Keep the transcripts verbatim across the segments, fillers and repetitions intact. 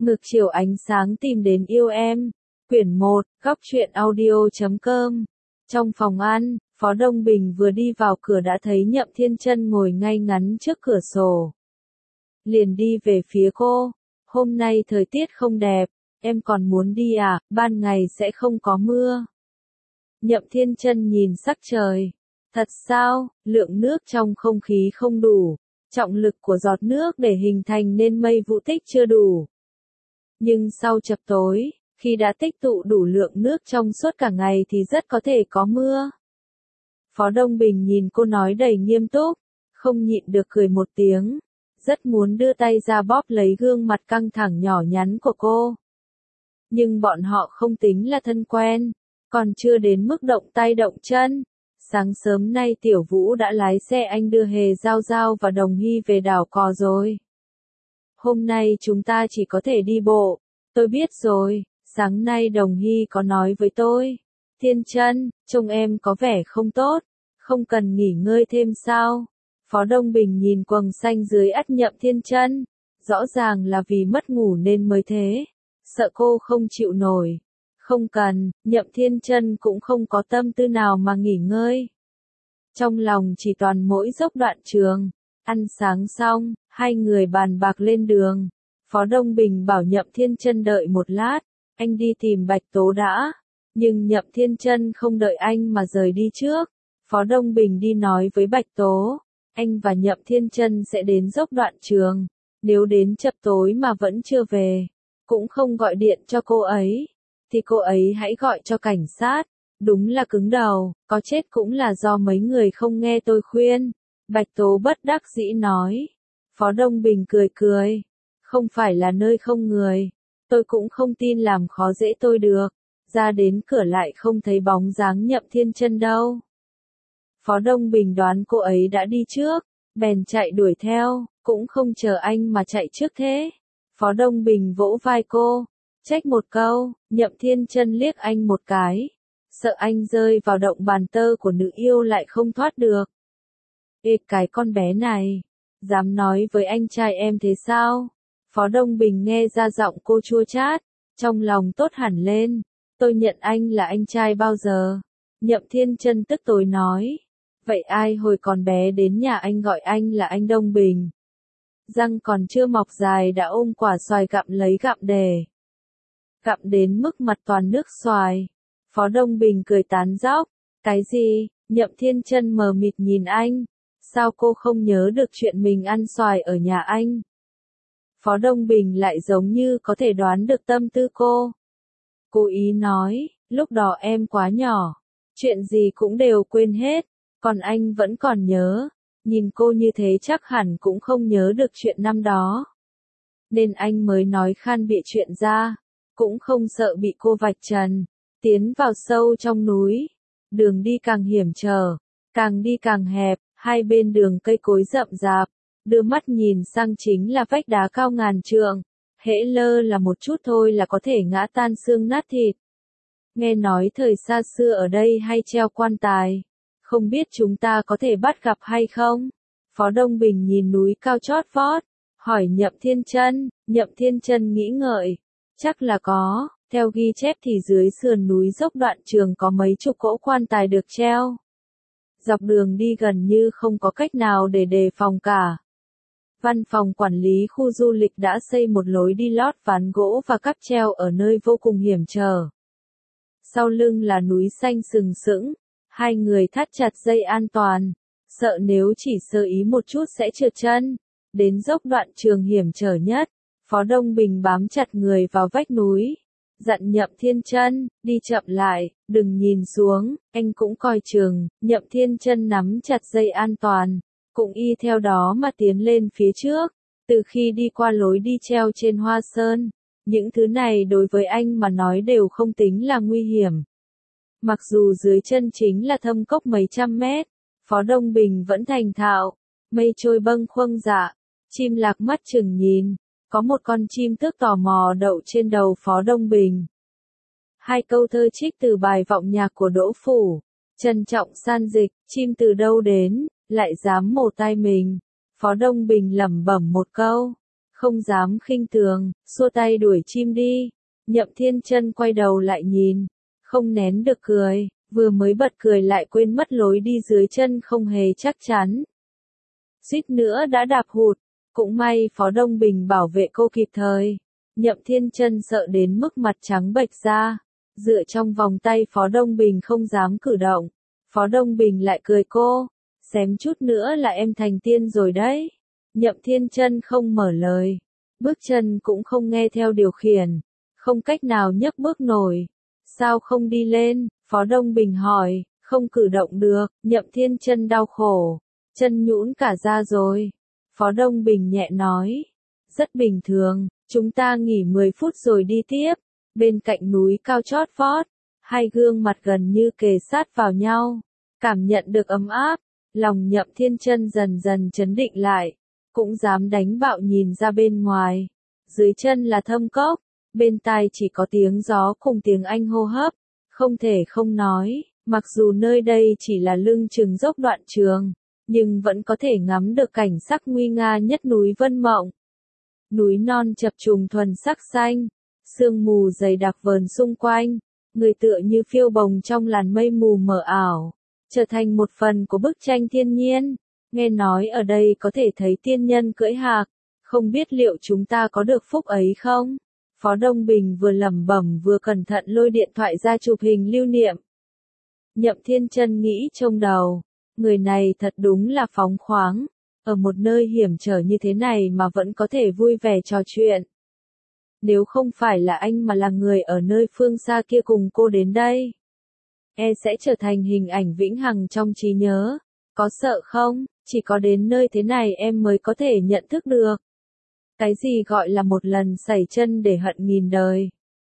Ngược chiều ánh sáng tìm đến yêu em. Quyển một, góc truyện audio chấm com. Trong phòng ăn, Phó Đông Bình vừa đi vào cửa đã thấy Nhậm Thiên Chân ngồi ngay ngắn trước cửa sổ. Liền đi về phía cô. Hôm nay thời tiết không đẹp, em còn muốn đi à, ban ngày sẽ không có mưa. Nhậm Thiên Chân nhìn sắc trời. Thật sao, lượng nước trong không khí không đủ, trọng lực của giọt nước để hình thành nên mây vũ tích chưa đủ. Nhưng sau chập tối, khi đã tích tụ đủ lượng nước trong suốt cả ngày thì rất có thể có mưa. Phó Đông Bình nhìn cô nói đầy nghiêm túc, không nhịn được cười một tiếng, rất muốn đưa tay ra bóp lấy gương mặt căng thẳng nhỏ nhắn của cô. Nhưng bọn họ không tính là thân quen, còn chưa đến mức động tay động chân. Sáng sớm nay Tiểu Vũ đã lái xe anh đưa Hề Giao Giao và Đồng Hy về đảo cò rồi. Hôm nay chúng ta chỉ có thể đi bộ. Tôi biết rồi, sáng nay Đồng Hy có nói với tôi. Thiên Chân, trông em có vẻ không tốt, không cần nghỉ ngơi thêm sao? Phó Đông Bình nhìn quầng xanh dưới ắt Nhậm Thiên Chân, rõ ràng là vì mất ngủ nên mới thế, sợ cô không chịu nổi. Không cần, Nhậm Thiên Chân cũng không có tâm tư nào mà nghỉ ngơi. Trong lòng chỉ toàn mỗi dốc đoạn trường. Ăn sáng xong, hai người bàn bạc lên đường. Phó Đông Bình bảo Nhậm Thiên Chân đợi một lát, anh đi tìm Bạch Tố đã. Nhưng Nhậm Thiên Chân không đợi anh mà rời đi trước. Phó Đông Bình đi nói với Bạch Tố, anh và Nhậm Thiên Chân sẽ đến dốc đoạn trường. Nếu đến chập tối mà vẫn chưa về, cũng không gọi điện cho cô ấy, thì cô ấy hãy gọi cho cảnh sát. Đúng là cứng đầu, có chết cũng là do mấy người không nghe tôi khuyên. Bạch Tố bất đắc dĩ nói. Phó Đông Bình cười cười. Không phải là nơi không người. Tôi cũng không tin làm khó dễ tôi được. Ra đến cửa lại không thấy bóng dáng Nhậm Thiên Chân đâu. Phó Đông Bình đoán cô ấy đã đi trước, bèn chạy đuổi theo, cũng không chờ anh mà chạy trước thế. Phó Đông Bình vỗ vai cô, trách một câu. Nhậm Thiên Chân liếc anh một cái, sợ anh rơi vào động bàn tơ của nữ yêu lại không thoát được. Ê cái con bé này, dám nói với anh trai em thế sao? Phó Đông Bình nghe ra giọng cô chua chát, trong lòng tốt hẳn lên. Tôi nhận anh là anh trai bao giờ? Nhậm Thiên Chân tức tối nói. Vậy ai hồi còn bé đến nhà anh gọi anh là anh Đông Bình? Răng còn chưa mọc dài đã ôm quả xoài gặm lấy gặm để. Gặm đến mức mặt toàn nước xoài. Phó Đông Bình cười tán dóc. Cái gì? Nhậm Thiên Chân mờ mịt nhìn anh. Sao cô không nhớ được chuyện mình ăn xoài ở nhà anh? Phó Đông Bình lại giống như có thể đoán được tâm tư cô. Cố ý nói, lúc đó em quá nhỏ, chuyện gì cũng đều quên hết, còn anh vẫn còn nhớ. Nhìn cô như thế chắc hẳn cũng không nhớ được chuyện năm đó. Nên anh mới nói khan bịa chuyện ra, cũng không sợ bị cô vạch trần. Tiến vào sâu trong núi, đường đi càng hiểm trở, càng đi càng hẹp, hai bên đường cây cối rậm rạp, đưa mắt nhìn sang chính là vách đá cao ngàn trượng, hễ lơ là một chút thôi là có thể ngã tan xương nát thịt. Nghe nói thời xa xưa ở đây hay treo quan tài, không biết chúng ta có thể bắt gặp hay không? Phó Đông Bình nhìn núi cao chót vót, hỏi Nhậm Thiên Chân. Nhậm Thiên Chân nghĩ ngợi, chắc là có. Theo ghi chép thì dưới sườn núi dốc đoạn trường có mấy chục cỗ quan tài được treo. Dọc đường đi gần như không có cách nào để đề phòng cả. Văn phòng quản lý khu du lịch đã xây một lối đi lót ván gỗ và cáp treo ở nơi vô cùng hiểm trở. Sau lưng là núi xanh sừng sững, hai người thắt chặt dây an toàn, sợ nếu chỉ sơ ý một chút sẽ trượt chân. Đến dốc đoạn trường hiểm trở nhất, Phó Đông Bình bám chặt người vào vách núi. Dặn Nhậm Thiên Chân, đi chậm lại, đừng nhìn xuống, anh cũng coi chừng. Nhậm Thiên Chân nắm chặt dây an toàn, cũng y theo đó mà tiến lên phía trước. Từ khi đi qua lối đi treo trên Hoa Sơn, những thứ này đối với anh mà nói đều không tính là nguy hiểm. Mặc dù dưới chân chính là thâm cốc mấy trăm mét, Phó Đông Bình vẫn thành thạo. Mây trôi bâng khuâng dạ, chim lạc mắt chừng nhìn. Có một con chim tước tò mò đậu trên đầu Phó Đông Bình. Hai câu thơ trích từ bài vọng nhạc của Đỗ Phủ. Trân trọng san dịch, chim từ đâu đến, lại dám mổ tai mình. Phó Đông Bình lẩm bẩm một câu. không dám khinh thường, xua tay đuổi chim đi. Nhậm Thiên Chân quay đầu lại nhìn, không nén được cười, vừa mới bật cười lại quên mất lối đi dưới chân không hề chắc chắn. Suýt nữa đã đạp hụt, cũng may Phó Đông Bình bảo vệ cô kịp thời. Nhậm Thiên Chân sợ đến mức mặt trắng bệch ra, dựa trong vòng tay Phó Đông Bình không dám cử động. Phó Đông Bình lại cười cô, xém chút nữa là em thành tiên rồi đấy. Nhậm Thiên Chân không mở lời, bước chân cũng không nghe theo điều khiển, không cách nào nhấc bước nổi. Sao không đi lên? Phó Đông Bình hỏi. Không cử động được. Nhậm Thiên Chân đau khổ, chân nhũn cả ra rồi. Phó Đông Bình nhẹ nói, rất bình thường, chúng ta nghỉ mười phút rồi đi tiếp. Bên cạnh núi cao chót vót, hai gương mặt gần như kề sát vào nhau, cảm nhận được ấm áp, lòng Nhậm Thiên Chân dần dần trấn định lại, cũng dám đánh bạo nhìn ra bên ngoài. Dưới chân là thâm cốc, bên tai chỉ có tiếng gió cùng tiếng anh hô hấp, không thể không nói, mặc dù nơi đây chỉ là lưng chừng dốc đoạn trường, nhưng vẫn có thể ngắm được cảnh sắc nguy nga nhất núi Vân Mộng. Núi non chập trùng thuần sắc xanh, sương mù dày đặc vờn xung quanh, người tựa như phiêu bồng trong làn mây mù mờ ảo, trở thành một phần của bức tranh thiên nhiên. Nghe nói ở đây có thể thấy tiên nhân cưỡi hạc, không biết liệu chúng ta có được phúc ấy không? Phó Đông Bình vừa lẩm bẩm vừa cẩn thận lôi điện thoại ra chụp hình lưu niệm. Nhậm Thiên Chân nghĩ trong đầu, người này thật đúng là phóng khoáng, ở một nơi hiểm trở như thế này mà vẫn có thể vui vẻ trò chuyện. Nếu không phải là anh mà là người ở nơi phương xa kia cùng cô đến đây, e sẽ trở thành hình ảnh vĩnh hằng trong trí nhớ. Có sợ không? Chỉ có đến nơi thế này em mới có thể nhận thức được. Cái gì gọi là một lần sẩy chân để hận nghìn đời.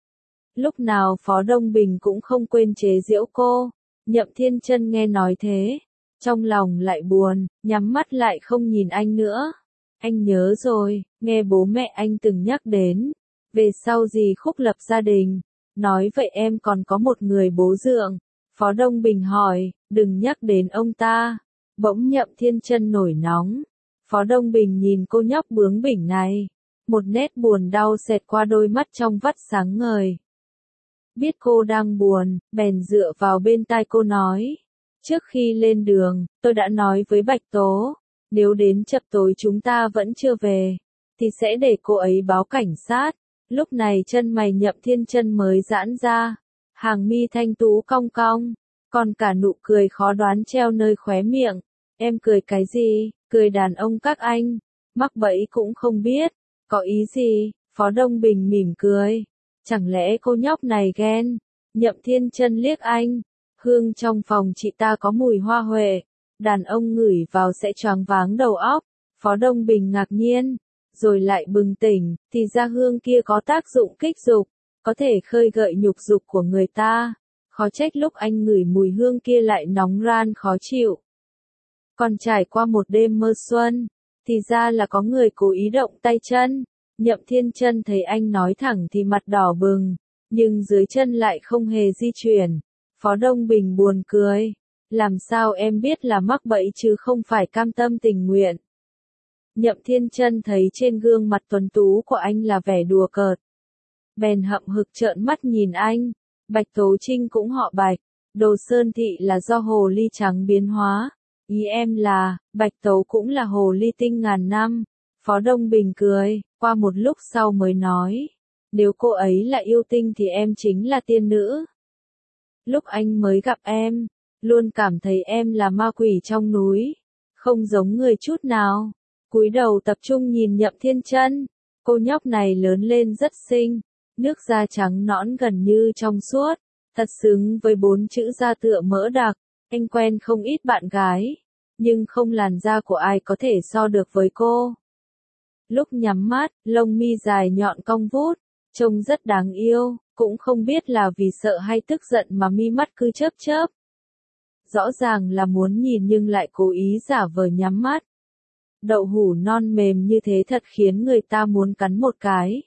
Lúc nào Phó Đông Bình cũng không quên chế giễu cô. Nhậm Thiên Chân nghe nói thế, trong lòng lại buồn, nhắm mắt lại không nhìn anh nữa. Anh nhớ rồi, nghe bố mẹ anh từng nhắc đến, về sau gì khúc lập gia đình. Nói vậy em còn có một người bố dượng. Phó Đông Bình hỏi, đừng nhắc đến ông ta. Bỗng Nhậm Thiên Chân nổi nóng. Phó Đông Bình nhìn cô nhóc bướng bỉnh này, một nét buồn đau xẹt qua đôi mắt trong vắt sáng ngời. Biết cô đang buồn, bèn dựa vào bên tai cô nói, trước khi lên đường, tôi đã nói với Bạch Tố, nếu đến chập tối chúng ta vẫn chưa về, thì sẽ để cô ấy báo cảnh sát. Lúc này chân mày Nhậm Thiên Chân mới giãn ra, hàng mi thanh tú cong cong, còn cả nụ cười khó đoán treo nơi khóe miệng. Em cười cái gì? Cười đàn ông các anh, mắc bẫy cũng không biết, có ý gì? Phó Đông Bình mỉm cười, chẳng lẽ cô nhóc này ghen? Nhậm Thiên Chân liếc anh, hương trong phòng chị ta có mùi hoa huệ, đàn ông ngửi vào sẽ choáng váng đầu óc. Phó Đông Bình ngạc nhiên, rồi lại bừng tỉnh, thì ra hương kia có tác dụng kích dục, có thể khơi gợi nhục dục của người ta. Khó trách lúc anh ngửi mùi hương kia lại nóng ran khó chịu. Còn trải qua một đêm mơ xuân, thì ra là có người cố ý động tay chân. Nhậm Thiên Chân thấy anh nói thẳng thì mặt đỏ bừng, nhưng dưới chân lại không hề di chuyển. Phó Đông Bình buồn cười, làm sao em biết là mắc bẫy chứ không phải cam tâm tình nguyện. Nhậm Thiên Chân thấy trên gương mặt tuấn tú của anh là vẻ đùa cợt, bèn hậm hực trợn mắt nhìn anh. Bạch Tố Trinh cũng họ Bạch, Đồ Sơn Thị là do hồ ly trắng biến hóa. Ý em là, Bạch Tố cũng là hồ ly tinh ngàn năm. Phó Đông Bình cười, qua một lúc sau mới nói, nếu cô ấy là yêu tinh thì em chính là tiên nữ. Lúc anh mới gặp em, luôn cảm thấy em là ma quỷ trong núi, không giống người chút nào. Cúi đầu tập trung nhìn Nhậm Thiên Chân, cô nhóc này lớn lên rất xinh, nước da trắng nõn gần như trong suốt, thật xứng với bốn chữ da tựa mỡ đặc. Anh quen không ít bạn gái, nhưng không làn da của ai có thể so được với cô. Lúc nhắm mắt, lông mi dài nhọn cong vút, trông rất đáng yêu, cũng không biết là vì sợ hay tức giận mà mi mắt cứ chớp chớp. Rõ ràng là muốn nhìn nhưng lại cố ý giả vờ nhắm mắt. Đậu hũ non mềm như thế thật khiến người ta muốn cắn một cái.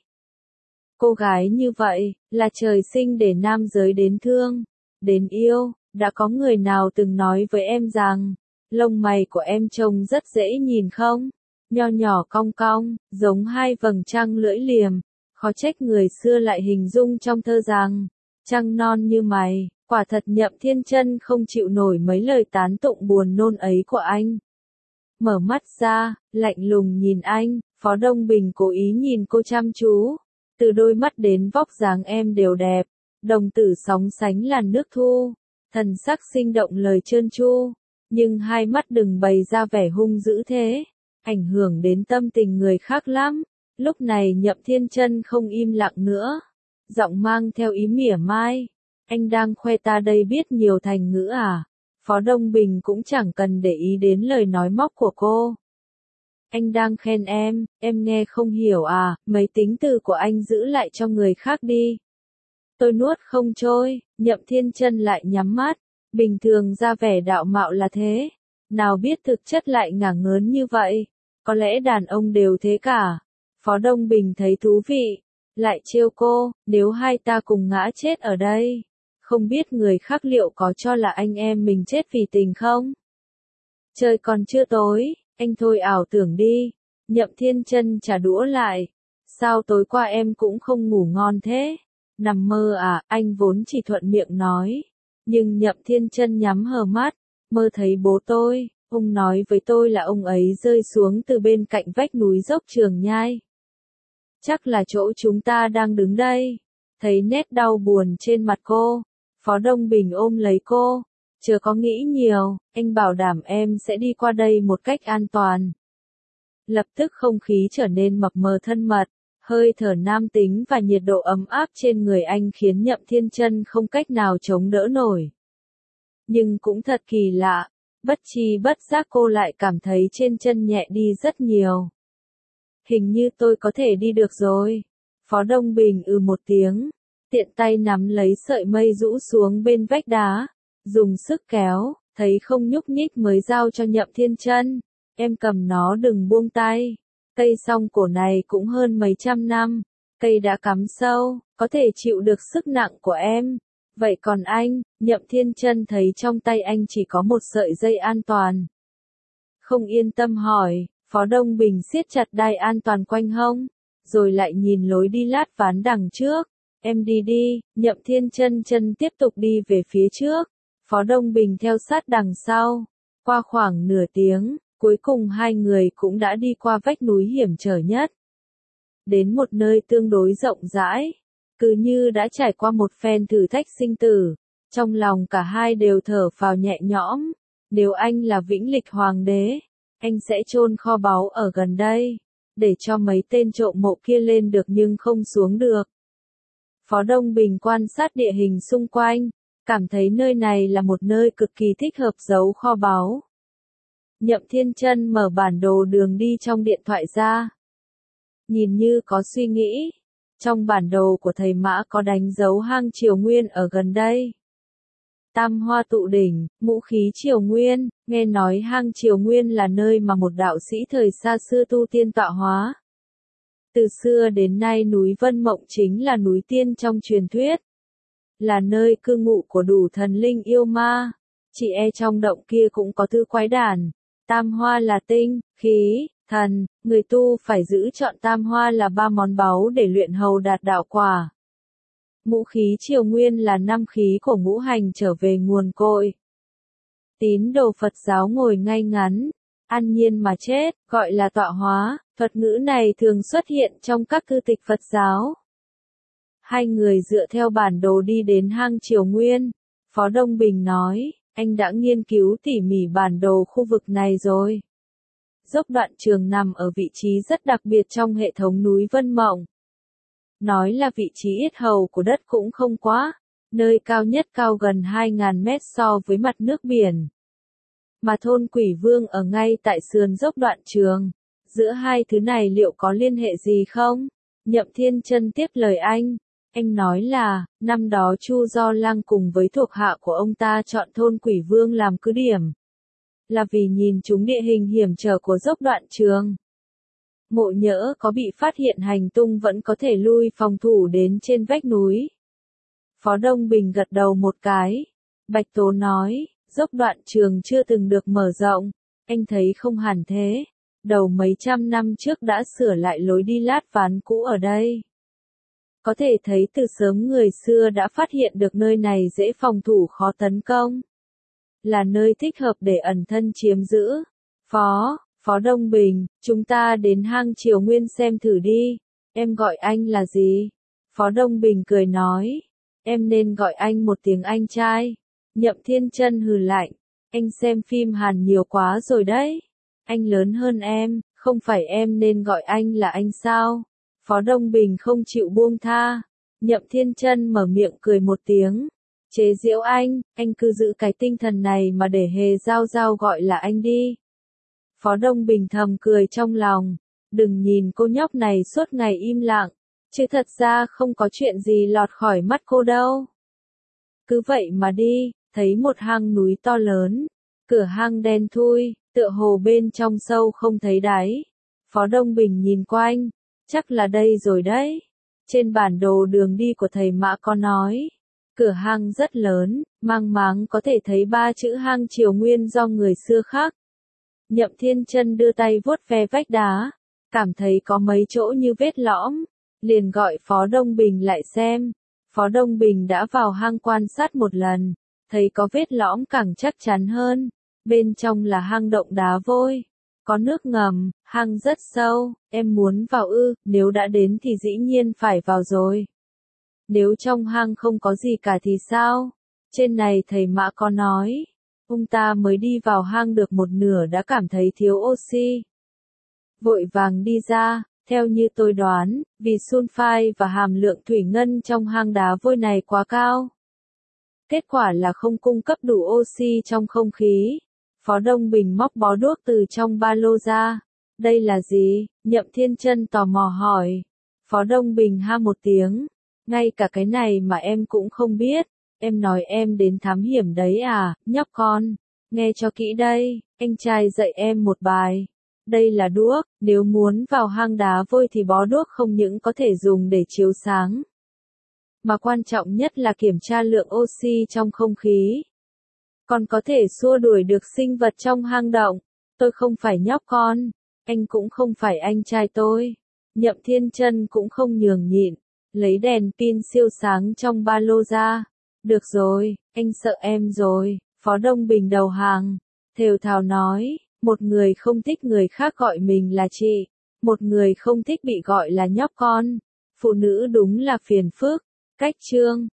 Cô gái như vậy, là trời sinh để nam giới đến thương, đến yêu. Đã có người nào từng nói với em rằng, lông mày của em trông rất dễ nhìn không? nho nhỏ cong cong, giống hai vầng trăng lưỡi liềm, khó trách người xưa lại hình dung trong thơ rằng, trăng non như mày, quả thật Nhậm Thiên Chân không chịu nổi mấy lời tán tụng buồn nôn ấy của anh. Mở mắt ra, lạnh lùng nhìn anh, Phó Đông Bình cố ý nhìn cô chăm chú, từ đôi mắt đến vóc dáng em đều đẹp, đồng tử sóng sánh làn nước thu, thần sắc sinh động lời trơn tru, nhưng hai mắt đừng bày ra vẻ hung dữ thế, ảnh hưởng đến tâm tình người khác lắm. Lúc này Nhậm Thiên Chân không im lặng nữa, giọng mang theo ý mỉa mai, anh đang khoe ta đây biết nhiều thành ngữ à? Phó Đông Bình cũng chẳng cần để ý đến lời nói móc của cô. Anh đang khen em, em nghe không hiểu à, mấy tính từ của anh giữ lại cho người khác đi. Tôi nuốt không trôi, Nhậm Thiên Chân lại nhắm mắt, bình thường ra vẻ đạo mạo là thế, nào biết thực chất lại ngả ngớn như vậy, có lẽ đàn ông đều thế cả. Phó Đông Bình thấy thú vị, lại trêu cô, nếu hai ta cùng ngã chết ở đây, không biết người khác liệu có cho là anh em mình chết vì tình không? Trời còn chưa tối, anh thôi ảo tưởng đi. Nhậm Thiên Chân trả đũa lại, sao tối qua em cũng không ngủ ngon thế? Nằm mơ à? Anh vốn chỉ thuận miệng nói, nhưng Nhậm Thiên Chân nhắm hờ mắt, mơ thấy bố tôi, ông nói với tôi là ông ấy rơi xuống từ bên cạnh vách núi dốc Trường Nhai. Chắc là chỗ chúng ta đang đứng đây. Thấy nét đau buồn trên mặt cô, Phó Đông Bình ôm lấy cô, chớ có nghĩ nhiều, anh bảo đảm em sẽ đi qua đây một cách an toàn. Lập tức không khí trở nên mập mờ thân mật, hơi thở nam tính và nhiệt độ ấm áp trên người anh khiến Nhậm Thiên Chân không cách nào chống đỡ nổi. Nhưng cũng thật kỳ lạ, bất tri bất giác cô lại cảm thấy trên chân nhẹ đi rất nhiều. Hình như tôi có thể đi được rồi. Phó Đông Bình ừ một tiếng, tiện tay nắm lấy sợi mây rũ xuống bên vách đá, dùng sức kéo, thấy không nhúc nhích mới giao cho Nhậm Thiên Chân. Em cầm nó đừng buông tay. Cây song cổ này cũng hơn mấy trăm năm, cây đã cắm sâu, có thể chịu được sức nặng của em. Vậy còn anh? Nhậm Thiên Chân thấy trong tay anh chỉ có một sợi dây an toàn. Không yên tâm hỏi. Phó Đông Bình siết chặt đai an toàn quanh hông, rồi lại nhìn lối đi lát ván đằng trước. Em đi đi. Nhậm Thiên Chân chân tiếp tục đi về phía trước, Phó Đông Bình theo sát đằng sau. Qua khoảng nửa tiếng, cuối cùng hai người cũng đã đi qua vách núi hiểm trở nhất. Đến một nơi tương đối rộng rãi, cứ như đã trải qua một phen thử thách sinh tử. Trong lòng cả hai đều thở phào nhẹ nhõm. Nếu anh là Vĩnh Lịch Hoàng đế, anh sẽ chôn kho báu ở gần đây, để cho mấy tên trộm mộ kia lên được nhưng không xuống được. Phó Đông Bình quan sát địa hình xung quanh, cảm thấy nơi này là một nơi cực kỳ thích hợp giấu kho báu. Nhậm Thiên Chân mở bản đồ đường đi trong điện thoại ra. Nhìn như có suy nghĩ, trong bản đồ của thầy Mã có đánh dấu hang Triều Nguyên ở gần đây. Tam Hoa Tụ Đỉnh, ngũ khí Triều Nguyên, nghe nói hang Triều Nguyên là nơi mà một đạo sĩ thời xa xưa tu tiên tọa hóa. Từ xưa đến nay núi Vân Mộng chính là núi tiên trong truyền thuyết, là nơi cư ngụ của đủ thần linh yêu ma. Chỉ e trong động kia cũng có thứ quái đản. Tam Hoa là tinh, khí, thần, người tu phải giữ chọn Tam Hoa là ba món báu để luyện hầu đạt đạo quả. Ngũ khí Triều Nguyên là năm khí của ngũ hành trở về nguồn cội. Tín đồ Phật giáo ngồi ngay ngắn, an nhiên mà chết, gọi là tọa hóa. Thuật ngữ này thường xuất hiện trong các thư tịch Phật giáo. Hai người dựa theo bản đồ đi đến hang Triều Nguyên. Phó Đông Bình nói, anh đã nghiên cứu tỉ mỉ bản đồ khu vực này rồi. Dốc Đoạn Trường nằm ở vị trí rất đặc biệt trong hệ thống núi Vân Mộng. Nói là vị trí yết hầu của đất cũng không quá, nơi cao nhất cao gần hai nghìn mét so với mặt nước biển. Mà thôn Quỷ Vương ở ngay tại sườn dốc Đoạn Trường. Giữa hai thứ này liệu có liên hệ gì không? Nhậm Thiên Chân tiếp lời anh. Anh nói là, năm đó Chu Do Lăng cùng với thuộc hạ của ông ta chọn thôn Quỷ Vương làm cứ điểm. Là vì nhìn chúng địa hình hiểm trở của dốc Đoạn Trường. Mộ nhỡ có bị phát hiện hành tung vẫn có thể lui phòng thủ đến trên vách núi. Phó Đông Bình gật đầu một cái. Bạch Tố nói, dốc Đoạn Trường chưa từng được mở rộng. Anh thấy không hẳn thế. đầu mấy trăm năm trước đã sửa lại lối đi lát ván cũ ở đây. Có thể thấy từ sớm người xưa đã phát hiện được nơi này dễ phòng thủ khó tấn công. Là nơi thích hợp để ẩn thân chiếm giữ. Phó, Phó Đông Bình, chúng ta đến hang Triều Nguyên xem thử đi. Em gọi anh là gì? Phó Đông Bình cười nói. Em nên gọi anh một tiếng anh trai. Nhậm Thiên Chân hừ lạnh. Anh xem phim Hàn nhiều quá rồi đấy. Anh lớn hơn em, không phải em nên gọi anh là anh sao? Phó Đông Bình không chịu buông tha. Nhậm Thiên Chân mở miệng cười một tiếng. Chế giễu anh, anh cứ giữ cái tinh thần này mà để Hề Giao Giao gọi là anh đi. Phó Đông Bình thầm cười trong lòng. Đừng nhìn cô nhóc này suốt ngày im lặng. Chứ thật ra không có chuyện gì lọt khỏi mắt cô đâu. Cứ vậy mà đi, thấy một hang núi to lớn. Cửa hang đen thui, tựa hồ bên trong sâu không thấy đáy. Phó Đông Bình nhìn quanh. Chắc là đây rồi đấy. Trên bản đồ đường đi của thầy Mã có nói. Cửa hang rất lớn, mang máng có thể thấy ba chữ hang Triều Nguyên do người xưa khắc. Nhậm Thiên Chân đưa tay vuốt ve vách đá. Cảm thấy có mấy chỗ như vết lõm. Liền gọi Phó Đông Bình lại xem. Phó Đông Bình đã vào hang quan sát một lần. Thấy có vết lõm càng chắc chắn hơn. Bên trong là hang động đá vôi. Có nước ngầm, hang rất sâu, em muốn vào ư, nếu đã đến thì dĩ nhiên phải vào rồi. Nếu trong hang không có gì cả thì sao? Trên này thầy Mã có nói, ông ta mới đi vào hang được một nửa đã cảm thấy thiếu oxy. Vội vàng đi ra, theo như tôi đoán, vì sunfai và hàm lượng thủy ngân trong hang đá vôi này quá cao. Kết quả là không cung cấp đủ oxy trong không khí. Phó Đông Bình móc bó đuốc từ trong ba lô ra. Đây là gì? Nhậm Thiên Chân tò mò hỏi. Phó Đông Bình ha một tiếng. Ngay cả cái này mà em cũng không biết. Em nói em đến thám hiểm đấy à, nhóc con. Nghe cho kỹ đây, anh trai dạy em một bài. Đây là đuốc, nếu muốn vào hang đá vôi thì bó đuốc không những có thể dùng để chiếu sáng. Mà quan trọng nhất là kiểm tra lượng oxy trong không khí. Còn có thể xua đuổi được sinh vật trong hang động. Tôi không phải nhóc con. Anh cũng không phải anh trai tôi. Nhậm Thiên Chân cũng không nhường nhịn. Lấy đèn pin siêu sáng trong ba lô ra. Được rồi, anh sợ em rồi. Phó Đông Bình đầu hàng. Thều thào nói. Một người không thích người khác gọi mình là chị. Một người không thích bị gọi là nhóc con. Phụ nữ đúng là phiền phức. Cách chương.